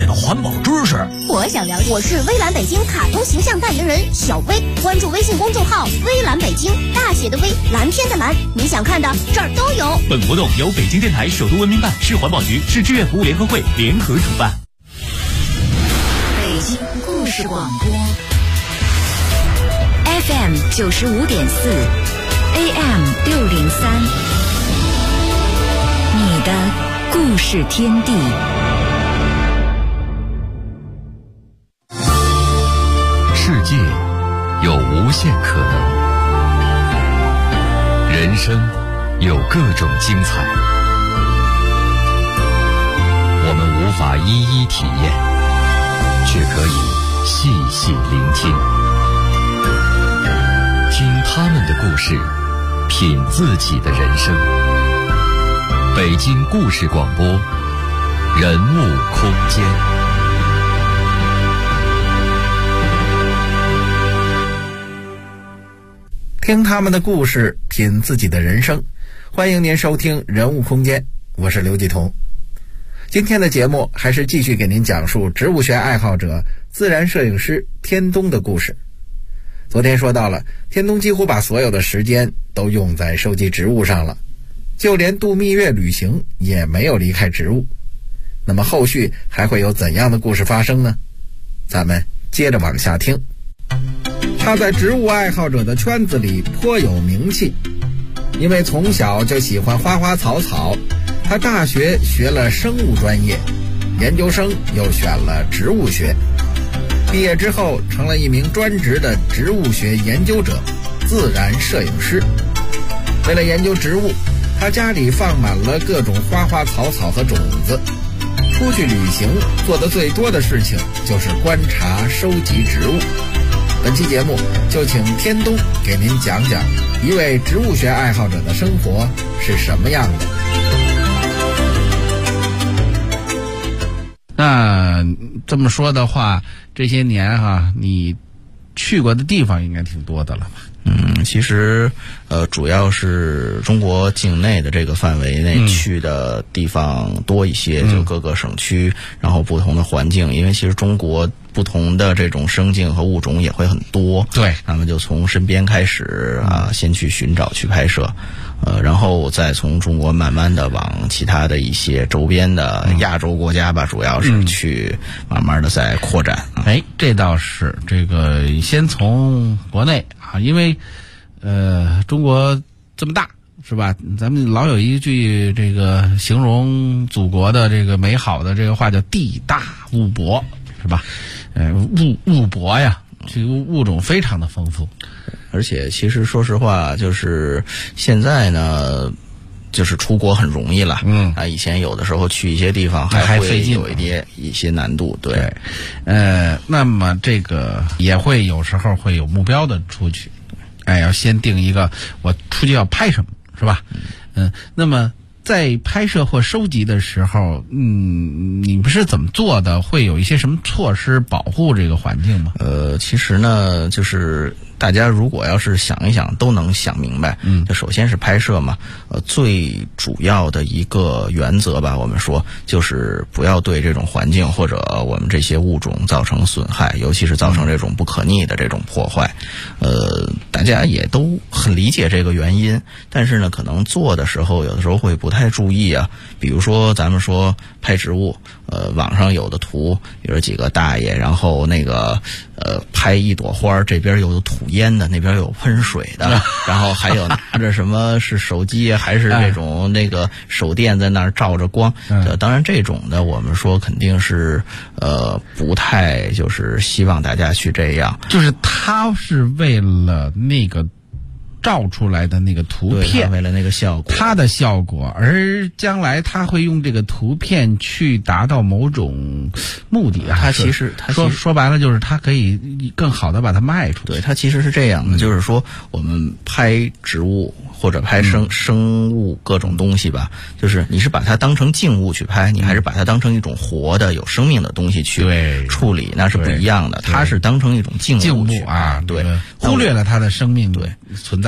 的环保知识。 我想了解。我是微蓝北京卡通形象代言人小薇，关注微信公众号微蓝北京，大写的微，蓝天的蓝，你想看的这儿都有。 本活动由北京电台首都文明办、市环保局、市志愿服务联合会联合主办。 北京故事广播 FM 95.4 AM 603，你的故事天地。 世界有无限可能，人生有各种精彩，我们无法一一体验，却可以细细聆听，听他们的故事，品自己的人生。北京故事广播，人物空间。 听他们的故事，品自己的人生。欢迎您收听人物空间，我是刘继彤。今天的节目还是继续给您讲述植物学爱好者、自然摄影师天东的故事。昨天说到了，天东几乎把所有的时间都用在收集植物上了，就连度蜜月旅行也没有离开植物。那么后续还会有怎样的故事发生呢？咱们接着往下听。他在植物爱好者的圈子里颇有名气，因为从小就喜欢花花草草。他大学学了生物专业，研究生又选了植物学，毕业之后成了一名专职的植物学研究者、自然摄影师。为了研究植物，他家里放满了各种花花草草和种子。出去旅行做的最多的事情就是观察、收集植物。本期节目就请天东给您讲讲一位植物学爱好者的生活是什么样的。 那这么说的话，这些年你去过的地方应该挺多的了吧？ 其实主要是中国境内的这个范围内去的地方多一些，就各个省区，然后不同的环境，因为其实中国不同的这种生境和物种也会很多。对，那么就从身边开始先去寻找去拍摄，然后再从中国慢慢的往其他的一些周边的亚洲国家吧，主要是去慢慢的再扩展。 这倒是，这个先从国内因为中国这么大，是吧？咱们老有一句这个形容祖国的这个美好的这个话叫地大物博，是吧？物博呀，这个物种非常的丰富。 而且其实说实话，就是现在呢，就是出国很容易了。以前有的时候去一些地方还会有一些难度。对， 那么这个也会有时候会有目标的出去，要先定一个我出去要拍什么，是吧？那么在拍摄或收集的时候，你们是怎么做的？会有一些什么措施保护这个环境吗？ 其实呢，就是大家如果要是想一想，都能想明白。就首先是拍摄嘛，最主要的一个原则吧，我们说就是不要对这种环境或者我们这些物种造成损害，尤其是造成这种不可逆的这种破坏。大家也都很理解这个原因，但是呢，可能做的时候有的时候会不太注意啊。比如说咱们说拍植物，网上有的图，比如几个大爷，然后那个拍一朵花，这边有吐烟的，那边有喷水的，然后还有拿着什么是手机还是这种那个手电在那儿照着光。当然这种的我们说肯定是不太就是希望大家去这样， 就是他是为了那个照出来的那个图片， 为了那个效果， 它的效果，而将来他会用这个图片去达到某种目的啊。 他其实说白了就是他可以更好的把它卖出去。 对，他其实是这样的，就是说我们拍植物或者拍生物各种东西吧，就是你是把它当成静物去拍，你还是把它当成一种活的有生命的东西去处理，那是不一样的。它是当成一种静物去啊， 对， 忽略了它的生命存在。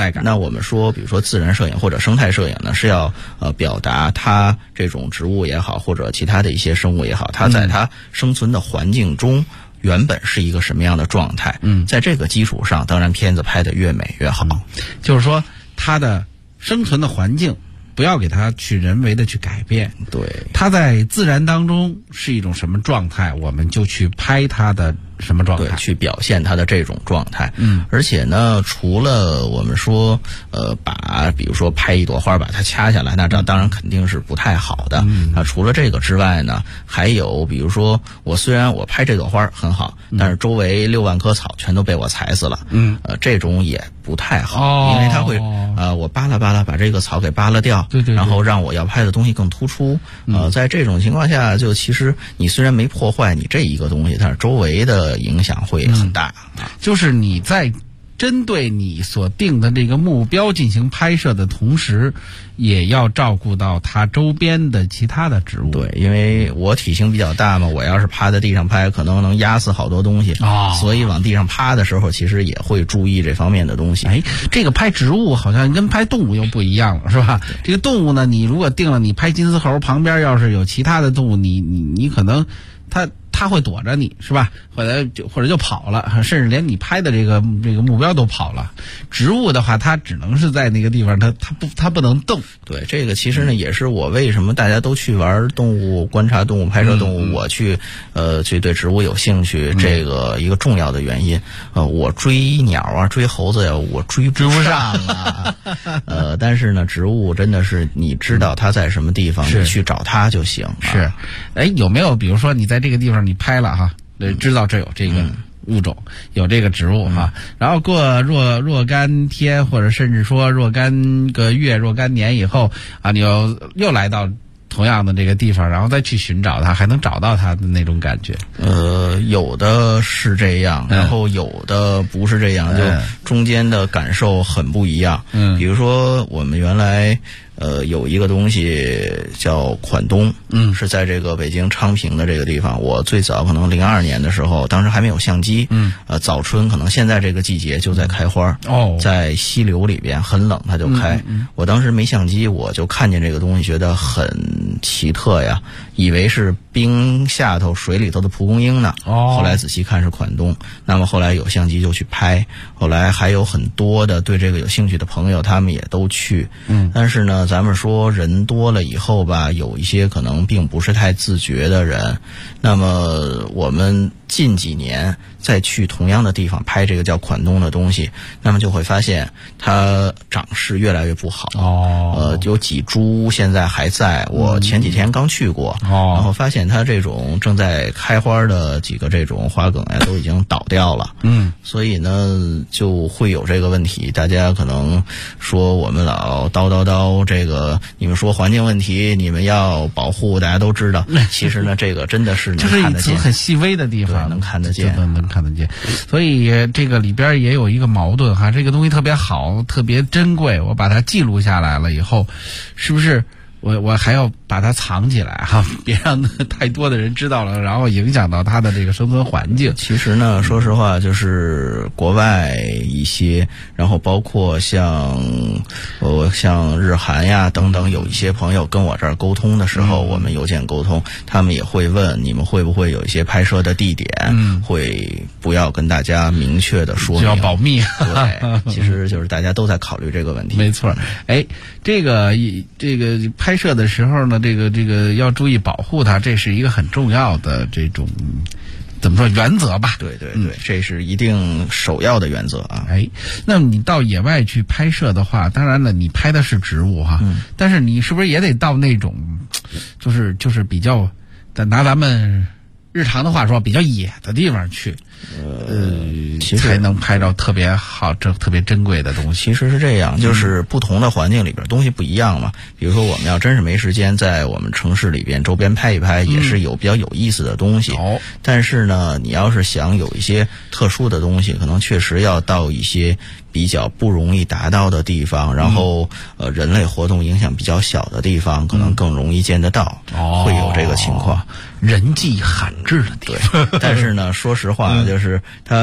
在感。 那我们说，比如说自然摄影或者生态摄影呢，是要表达它这种植物也好，或者其他的一些生物也好，它在它生存的环境中原本是一个什么样的状态。在这个基础上，当然片子拍得越美越好。 就是说，它的生存的环境不要给它去人为的去改变。 对， 它在自然当中是一种什么状态，我们就去拍它的什么状态， 对，去表现它的这种状态。而且呢，除了我们说比如说拍一朵花把它掐下来，那这当然肯定是不太好的。除了这个之外呢，还有比如说虽然我拍这朵花很好，但是周围6万棵草全都被我踩死了。这种也不太好，因为它会我扒拉扒拉把这个草给扒拉掉， 对， 然后让我要拍的东西更突出。在这种情况下，就其实你虽然没破坏你这一个东西，但是周围的影响会很大。 就是你在针对你所定的这个目标进行拍摄的同时，也要照顾到它周边的其他的植物。 对，因为我体型比较大嘛，我要是趴在地上拍，可能能压死好多东西。所以往地上趴的时候，其实也会注意这方面的东西。 这个拍植物好像跟拍动物又不一样了，是吧？这个动物呢，你如果定了你拍金丝猴，旁边要是有其他的动物，你可能它会躲着你，是吧？或者就跑了，甚至连你拍的这个目标都跑了。植物的话，它只能是在那个地方，它不能动。 对，这个其实呢，也是我为什么大家都去玩动物、观察动物、拍摄动物，我去对植物有兴趣，这个一个重要的原因。我追鸟啊，追猴子呀，我追不上啊。但是呢，植物真的是你知道它在什么地方，你去找它就行。 是，有没有比如说你在这个地方你拍了哈，知道这有这个物种，有这个植物哈，然后过若干天，或者甚至说若干个月、若干年以后啊，你又来到同样的这个地方，然后再去寻找它，还能找到它的那种感觉。 有的是这样，然后有的不是这样，就中间的感受很不一样。比如说我们原来有一个东西叫款冬，是在这个北京昌平的这个地方。我最早可能02年的时候，当时还没有相机，早春可能现在这个季节就在开花，在溪流里边很冷它就开。我当时没相机，我就看见这个东西，觉得很奇特呀，以为是冰下头水里头的蒲公英呢。后来仔细看是款冬。那么后来有相机就去拍，后来还有很多的对这个有兴趣的朋友，他们也都去。但是呢，咱们说人多了以后吧，有一些可能并不是太自觉的人，那么我们近几年再去同样的地方拍这个叫款冬的东西，那么就会发现它长势越来越不好。有几株现在还在，我前几天刚去过，然后发现它这种正在开花的几个这种花梗呀都已经倒掉了。所以呢就会有这个问题。大家可能说我们老叨这个，你们说环境问题，你们要保护，大家都知道。其实呢，这个真的是能看得见， 就是一层很细微的地方， 能看得见， 能看得见。所以这个里边也有一个矛盾哈，这个东西特别好，特别珍贵，我把它记录下来了以后，是不是我还要把它藏起来哈，别让太多的人知道了，然后影响到它的这个生存环境。 其实呢，说实话，就是国外一些，然后包括像日韩呀等等，有一些朋友跟我这儿沟通的时候，我们邮件沟通，他们也会问你们会不会有一些拍摄的地点，会不要跟大家明确的说明， 就要保密。 对，其实就是大家都在考虑这个问题。 没错。这个拍摄的时候呢，这个要注意保护它，这是一个很重要的这种怎么说原则吧？ 对，这是一定首要的原则啊。 那么你到野外去拍摄的话，当然了，你拍的是植物哈，但是你是不是也得到那种，就是比较，拿咱们日常的话说，比较野的地方去，其实才能拍到特别好、特别珍贵的东西。 其实是这样，就是不同的环境里边东西不一样嘛。比如说，我们要真是没时间在我们城市里边周边拍一拍，也是有比较有意思的东西。但是呢，你要是想有一些特殊的东西，可能确实要到一些比较不容易达到的地方，然后人类活动影响比较小的地方，可能更容易见得到，会有这个情况。 人迹罕至的地方。 对，但是呢，说实话，就是它人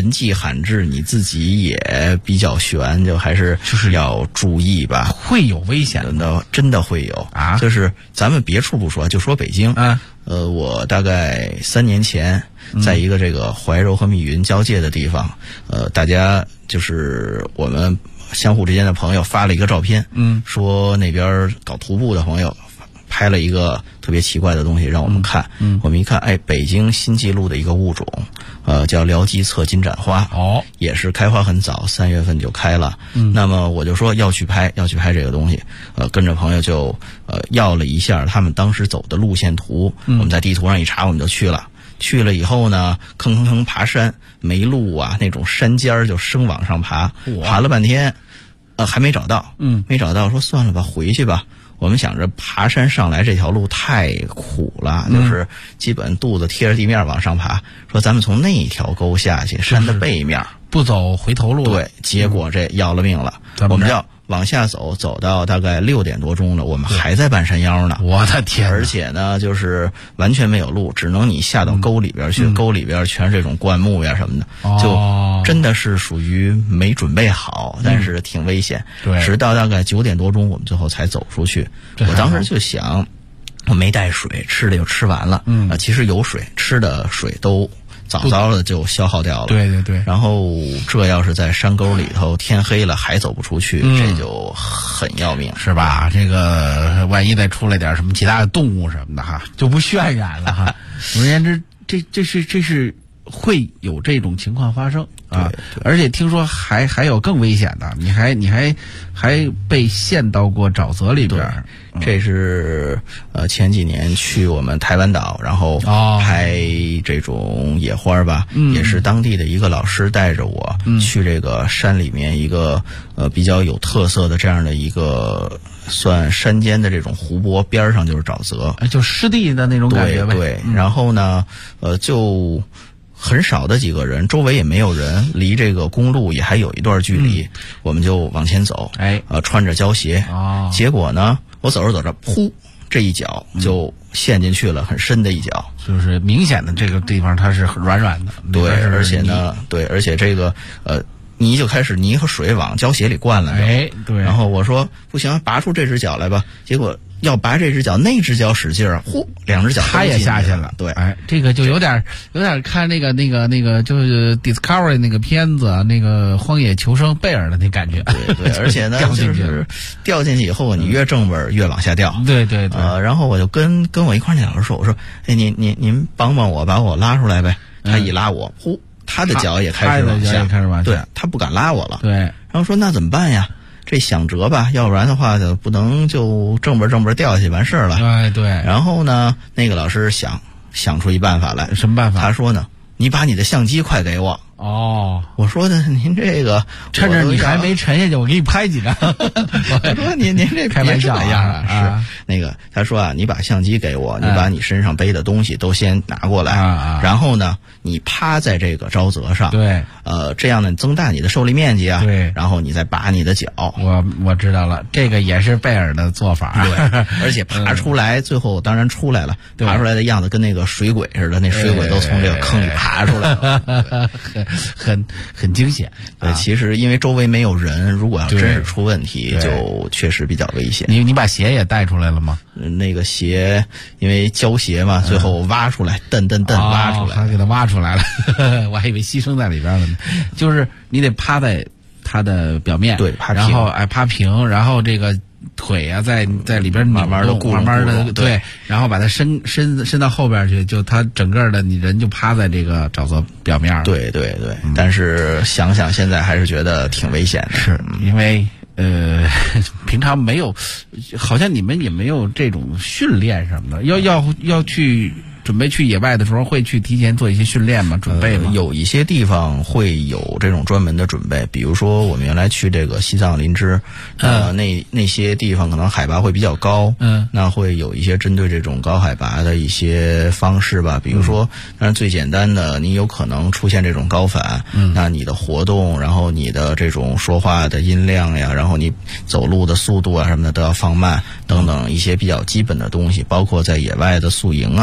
人迹罕至，你自己也比较悬，就还是要注意吧。 会有危险的， 真的会有啊！ 就是咱们别处不说，就说北京啊。 我大概3年前，在一个这个怀柔和密云交界的地方，大家就是我们相互之间的朋友发了一个照片，说那边搞徒步的朋友拍了一个特别奇怪的东西让我们看，我们一看，哎，北京新纪录的一个物种，叫辽基侧金盏花，也是开花很早，3月份就开了。那么我就说要去拍这个东西，跟着朋友就要了一下他们当时走的路线图，我们在地图上一查，我们就去了。去了以后呢，坑爬山，没路啊，那种山尖儿就生往上爬，爬了半天，还没找到，没找到，说算了吧，回去吧。我们想着爬山上来这条路太苦了，就是基本肚子贴着地面往上爬，说咱们从那条沟下去，山的背面， 不走回头路。 对，结果这要了命了，我们要往下走，走到大概6点多钟了，我们还在半山腰呢。 我的天！ 而且呢，就是完全没有路，只能你下到沟里边去，沟里边全是这种灌木呀什么的，就真的是属于没准备好，但是挺危险。 对， 直到大概9点多钟，我们最后才走出去。我当时就想，我没带水，吃的就吃完了。其实有水，吃的水都早的就消耗掉了。 对对对。 然后这要是在山沟里头，天黑了还走不出去，这就很要命， 是吧？这个万一再出来点什么其他的动物什么的哈，就不渲染了哈。总而言之，这是会有这种情况发生啊！而且听说还有更危险的，你还被陷到过沼泽里边。 这是前几年去我们台湾岛，然后拍这种野花吧，也是当地的一个老师带着我去这个山里面一个比较有特色的这样的一个算山间的这种湖泊，边上就是沼泽， 就湿地的那种感觉呗。 对，然后呢，就很少的几个人，周围也没有人，离这个公路也还有一段距离，我们就往前走，穿着胶鞋，结果呢，我走着走着，噗，这一脚就陷进去了，很深的一脚， 就是明显的这个地方它是软软的， 对，而且呢，对，而且这个泥就开始泥和水往胶鞋里灌了， 对， 然后我说不行，拔出这只脚来吧，结果要拔这只脚，那只脚使劲儿，呼，两只脚他也下去了。 对， 这个就有点看那个就是 Discovery 那个片子，那个荒野求生贝尔的那感觉。 对，而且呢，就是掉进去以后，你越正本越往下掉。 对。 然后我就跟我一块那老师说，我说，哎，您帮我把我拉出来呗。他一拉我，呼，他的脚也开始往下，对，他不敢拉我了。 对， 然后说那怎么办呀？这想辙吧，要不然的话就不能就正本掉下去完事儿了。 对。 然后呢，那个老师想出一办法来。 什么办法？ 他说呢，你把你的相机快给我。我说的您这个趁着你还没沉下去，我给你拍几张。 我说您这开玩笑呀，是那个他说啊，你把相机给我，你把你身上背的东西都先拿过来，然后呢，你趴在这个沼泽上， 对， 这样呢增大你的受力面积啊， 对， 然后你再拔你的脚。 我知道了，这个也是贝尔的做法， 对，而且爬出来，最后当然出来了，爬出来的样子跟那个水鬼似的，那水鬼都从这个坑里爬出来了。 很惊险。 对，其实因为周围没有人，如果要真是出问题，就确实比较危险。 你把鞋也带出来了吗？ 那个鞋因为胶鞋嘛，最后挖出来，蹬挖出来， 还给它挖出来了。我还以为牺牲在里边了呢。就是你得趴在它的表面， 对，趴平， 然后趴平，然后这个腿啊在里边慢慢的对，然后把它伸到后边去，就它整个的你人就趴在这个沼泽表面了。 对，但是想想现在还是觉得挺危险的， 是因为平常没有，好像你们也没有这种训练什么的，要去。准备去野外的时候，会去提前做一些训练吗？准备吗？ 有一些地方会有这种专门的准备，比如说我们原来去这个西藏林芝，那些地方可能海拔会比较高，那会有一些针对这种高海拔的一些方式吧，比如说，当然最简单的，你有可能出现这种高反，那你的活动，然后你的这种说话的音量呀，然后你走路的速度啊什么的都要放慢，等等一些比较基本的东西，包括在野外的宿营啊这些东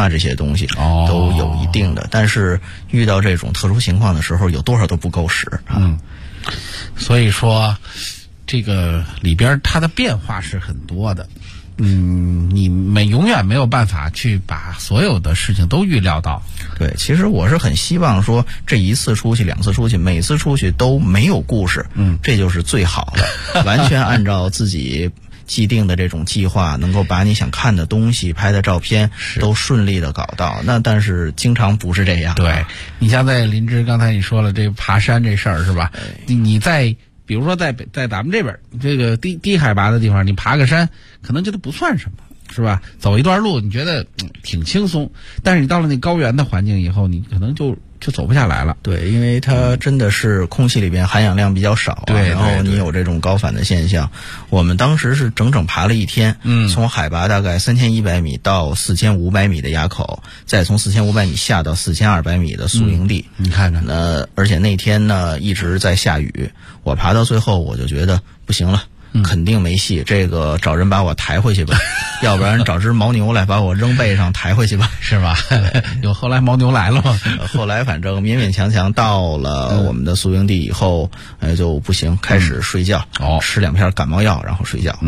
东西都有一定的，但是遇到这种特殊情况的时候，有多少都不够使啊。 所以说这个里边它的变化是很多的。你永远没有办法去把所有的事情都预料到。 对，其实我是很希望说这一次出去、2次出去，每次出去都没有故事，这就是最好的，完全按照自己既定的这种计划，能够把你想看的东西、拍的照片都顺利的搞到。那但是经常不是这样。 对，你像在林芝刚才你说了这爬山这事儿是吧？你在比如说在咱们这边这个低海拔的地方，你爬个山可能觉得不算什么，是吧？走一段路你觉得挺轻松，但是你到了那高原的环境以后，你可能就走不下来了。 对，因为它真的是空气里边含氧量比较少对， 然后你有这种高反的现象。我们当时是整整爬了1天，从海拔大概3100米到4500米的垭口，再从4500米下到4200米的宿营地。 你看看， 而且那天呢一直在下雨，我爬到最后我就觉得不行了。肯定没戏，这个找人把我抬回去吧，要不然找只牦牛来把我扔背上抬回去吧， 是吧？有后来牦牛来了吗？ 后来反正勉勉强强到了我们的宿营地以后，就不行，开始睡觉，吃2片感冒药，然后睡觉。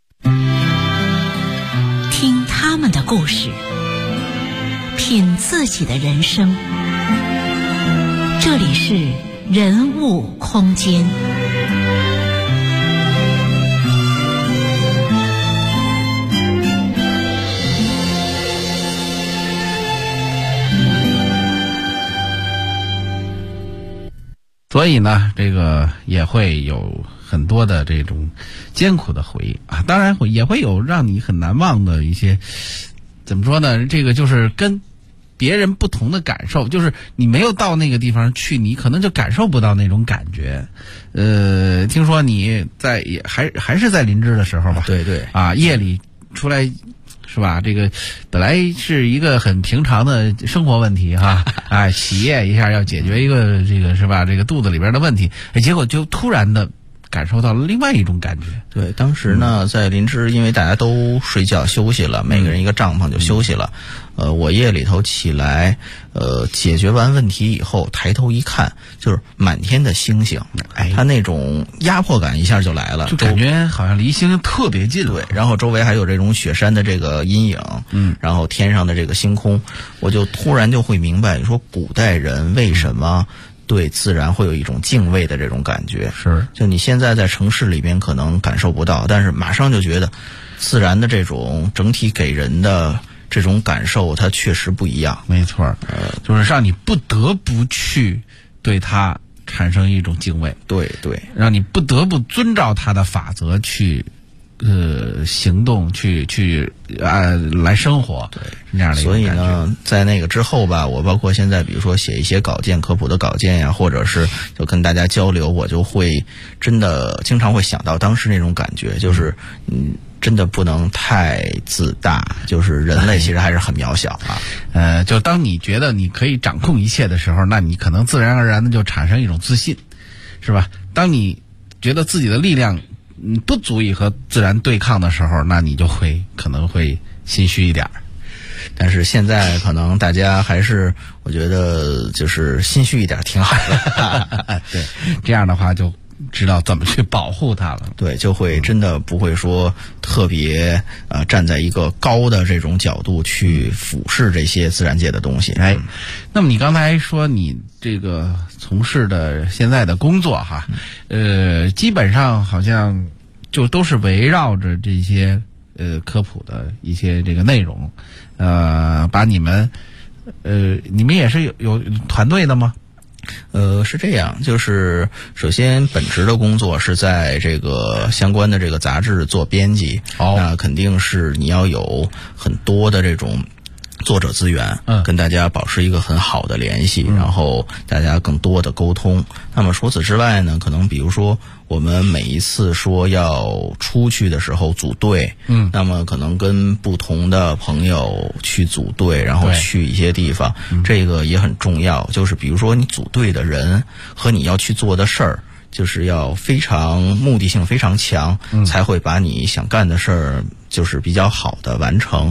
听他们的故事，品自己的人生。这里是人物空间。 所以呢，这个也会有很多的这种艰苦的回忆啊，当然也会有让你很难忘的一些，怎么说呢？这个就是跟别人不同的感受，就是你没有到那个地方去，你可能就感受不到那种感觉。听说你还是在林芝的时候吧？ 对对啊，夜里出来。是吧？这个本来是一个很平常的生活问题哈，企业一下要解决一个这个是吧？这个肚子里边的问题，结果就突然的感受到了另外一种感觉。 对，当时呢，在林芝，因为大家都睡觉休息了，每个人一个帐篷就休息了。我夜里头起来，解决完问题以后，抬头一看，就是满天的星星，它那种压迫感一下就来了， 就感觉好像离星星特别近了。 对，然后周围还有这种雪山的这个阴影，然后天上的这个星空，我就突然就会明白，你说古代人为什么对自然会有一种敬畏的这种感觉。 是， 就你现在在城市里边可能感受不到，但是马上就觉得自然的这种整体给人的这种感受它确实不一样。 没错，就是让你不得不去对它产生一种敬畏。 对对， 让你不得不遵照它的法则去行动，去来生活。对，是这样的一个感觉。 所以呢，在那个之后吧，我包括现在比如说写一些稿件，科普的稿件呀，或者是就跟大家交流，我就会真的经常会想到当时那种感觉，就是真的不能太自大，就是人类其实还是很渺小啊。 就当你觉得你可以掌控一切的时候，那你可能自然而然的就产生一种自信，是吧？当你觉得自己的力量不足以和自然对抗的时候，那你就可能会心虚一点。 但是现在可能大家还是，我觉得就是心虚一点挺好的。 对，这样的话就知道怎么去保护它了。 对，就会真的不会说特别站在一个高的这种角度去俯视这些自然界的东西。 那么你刚才说你这个从事的现在的工作哈，基本上好像就都是围绕着这些科普的一些这个内容，把你们也是有团队的吗？ 是这样，就是首先本职的工作是在这个相关的这个杂志做编辑，那肯定是你要有很多的这种作者资源，跟大家保持一个很好的联系，然后大家更多的沟通。那么除此之外呢，可能比如说我们每一次说要出去的时候组队，那么可能跟不同的朋友去组队，然后去一些地方，这个也很重要。就是比如说你组队的人和你要去做的事儿，就是要非常目的性非常强，才会把你想干的事儿就是比较好的完成。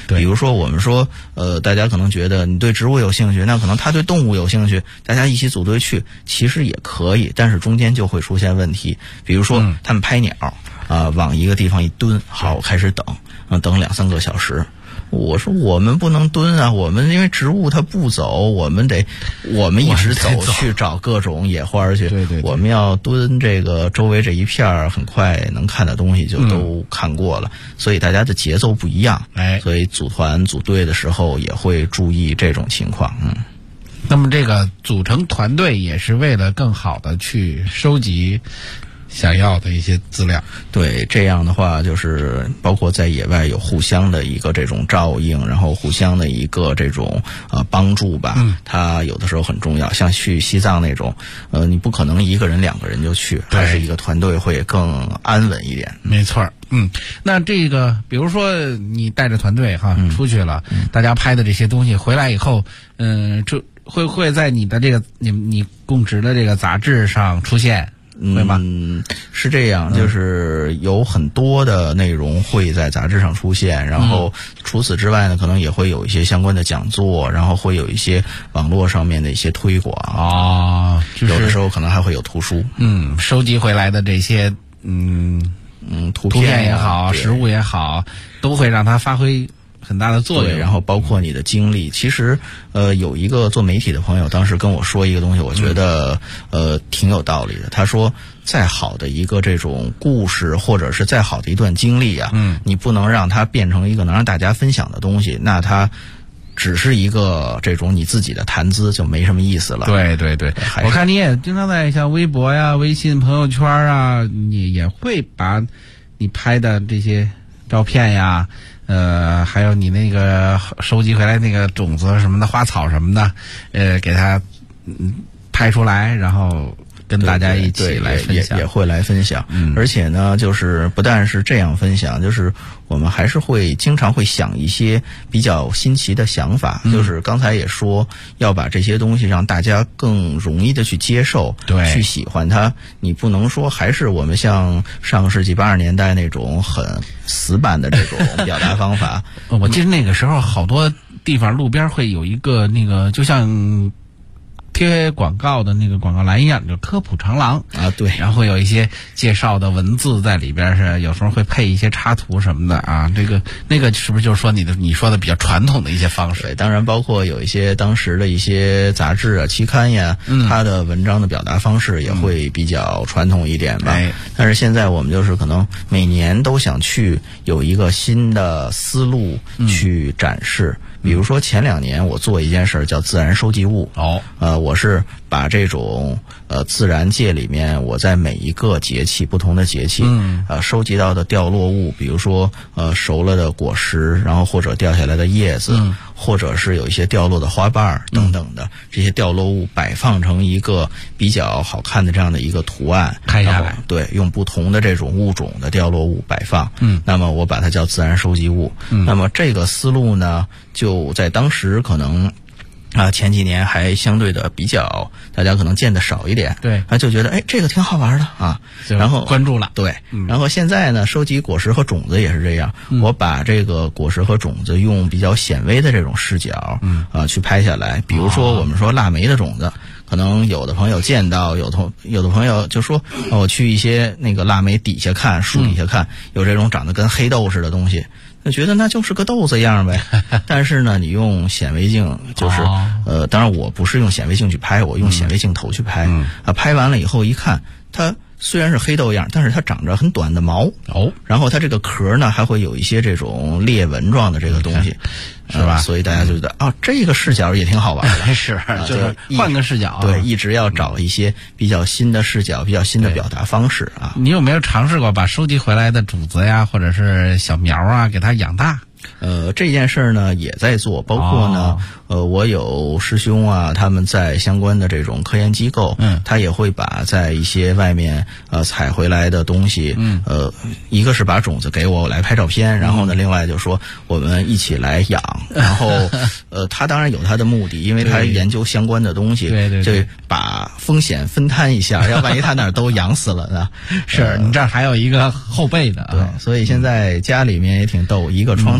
比如说我们说大家可能觉得你对植物有兴趣，那可能他对动物有兴趣，大家一起组队去，其实也可以，但是中间就会出现问题。比如说他们拍鸟往一个地方一蹲，好，我开始等2-3个小时。我说我们不能蹲啊，我们因为植物它不走，我们一直走去找各种野花去。 对， 我们要蹲这个周围这一片很快能看的东西就都看过了，所以大家的节奏不一样。所以组团组队的时候也会注意这种情况。 那么这个组成团队也是为了更好的去收集想要的一些资料。 对，这样的话就是包括在野外有互相的一个这种照应，然后互相的一个这种帮助吧。它有的时候很重要，像去西藏那种你不可能1个人2个人就去，还是一个团队会更安稳一点。 没错。那这个比如说你带着团队出去了，大家拍的这些东西回来以后，这会在你的这个你供职的这个杂志上出现，对吗？ 是这样，就是有很多的内容会在杂志上出现，然后除此之外呢，可能也会有一些相关的讲座，然后会有一些网络上面的一些推广有的时候可能还会有图书。 收集回来的这些图片也好，实物也好，都会让它发挥很大的作用。 然后包括你的经历。其实有一个做媒体的朋友当时跟我说一个东西，我觉得挺有道理的。他说再好的一个这种故事，或者是再好的一段经历你不能让它变成一个能让大家分享的东西，那它只是一个这种你自己的谈资，就没什么意思了。 对，我看你也经常在像微博呀、微信朋友圈你也会把你拍的这些照片呀，还有你那个收集回来那个种子什么的、花草什么的，给它拍出来，然后跟大家一起来分享。 也会来分享。而且呢，就是不但是这样分享，就是我们还是经常会想一些比较新奇的想法。就是刚才也说要把这些东西让大家更容易的去接受，去喜欢它。你不能说还是我们像上个世纪80年代那种很死板的这种表达方法。 我记得那个时候好多地方路边会有一个那个就像贴广告的那个广告栏一样，就科普长廊对， 然后有一些介绍的文字在里边，是有时候会配一些插图什么的那个是不是就是说你说的比较传统的一些方式？ 对，当然包括有一些当时的一些杂志期刊呀，它的文章的表达方式也会比较传统一点吧。但是现在我们就是可能每年都想去有一个新的思路去展示。比如说前2年我做一件事叫自然收集物。我是把这种自然界里面我在每一个节气不同的节气收集到的掉落物，比如说熟了的果实，然后或者掉下来的叶子，或者是有一些掉落的花瓣等等的这些掉落物，摆放成一个比较好看的这样的一个图案， 拍下来。 对，用不同的这种物种的掉落物摆放。那么我把它叫自然收集物。那么这个思路呢，就在当时可能前几年还相对的比较大家可能见得少一点。 对， 就觉得这个挺好玩的然后关注了。 对，然后现在呢，收集果实和种子也是这样。我把这个果实和种子用比较显微的这种视角去拍下来。比如说我们说腊梅的种子，可能有的朋友见到，有的朋友就说我去一些那个腊梅底下看，树底下看，有这种长得跟黑豆似的东西，就觉得那就是个豆子一样呗。但是呢，你用显微镜，就是当然我不是用显微镜去拍，我用显微镜头去拍。拍完了以后一看，它虽然是黑豆样，但是它长着很短的毛然后它这个壳呢还会有一些这种裂纹状的这个东西， 是吧？ 所以大家就觉得这个视角也挺好玩的。 是，就是换个视角。 对，一直要找一些比较新的视角，比较新的表达方式你有没有尝试过把收集回来的种子呀，或者是小苗给它养大？ 这件事呢也在做，包括呢我有师兄他们在相关的这种科研机构，他也会把在一些外面采回来的东西，一个是把种子给我来拍照片，然后呢另外就说我们一起来养，然后他当然有他的目的，因为他研究相关的东西， 对， 就把风险分摊一下，要万一他哪儿都养死了呢？ 是你这儿还有一个后备的对，所以现在家里面也挺逗，一个窗台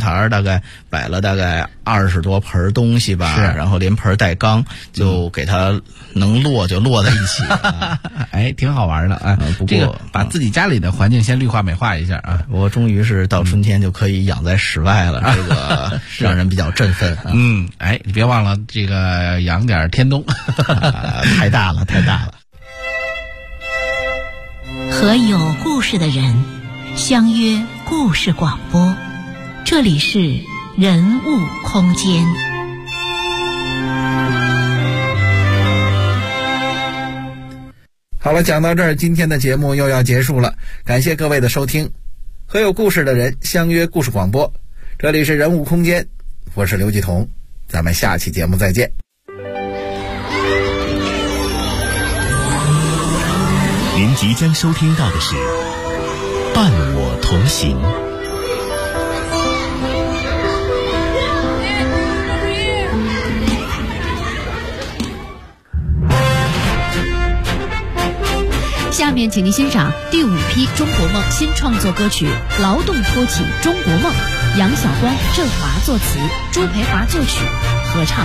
台大概摆了大概20多盆东西吧，然后连盆带缸就给它能落就落在一起。 哎，挺好玩的啊。不过这个把自己家里的环境先绿化美化一下啊。 我终于是到春天就可以养在室外了，这个让人比较振奋。 哎，你别忘了这个养点天冬。 太大了，太大了。 和有故事的人相约故事广播，这里是人物空间。 好了，讲到这儿，今天的节目又要结束了，感谢各位的收听。和有故事的人相约故事广播，这里是人物空间，我是刘继彤，咱们下期节目再见。 您即将收听到的是《伴我同行》。 下面请您欣赏第5批中国梦新创作歌曲《劳动托起中国梦》，杨晓光、郑华作词，朱培华作曲，合唱。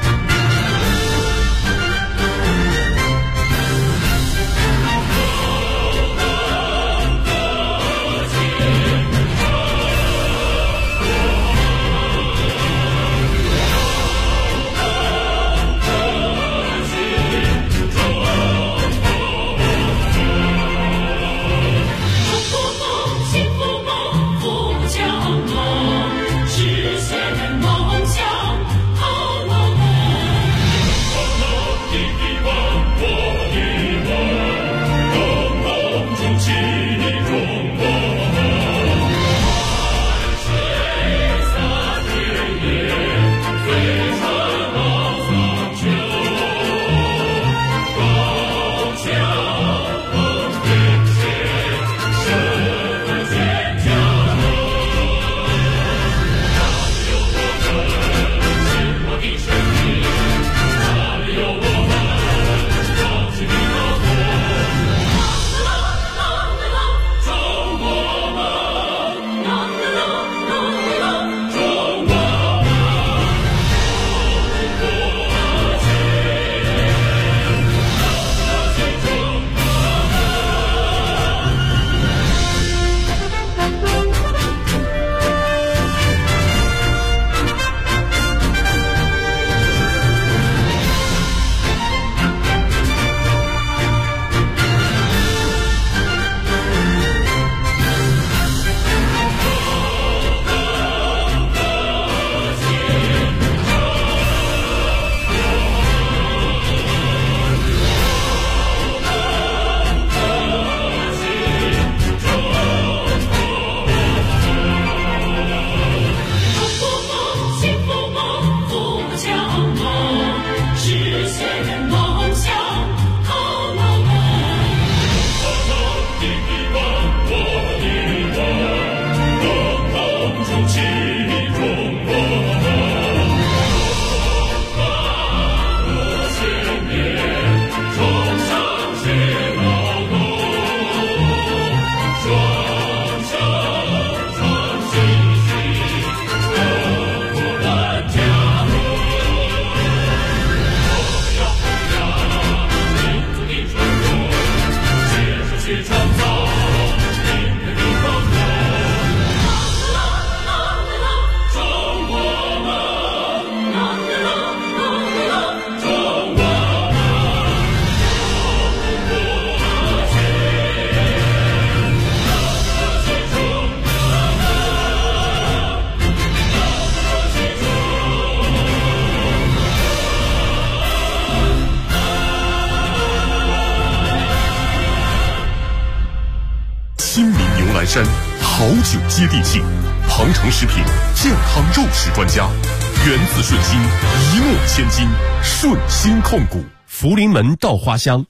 山好酒接地气，庞城食品健康肉食专家，源自顺心，一诺千金，顺心控股，福临门稻花香。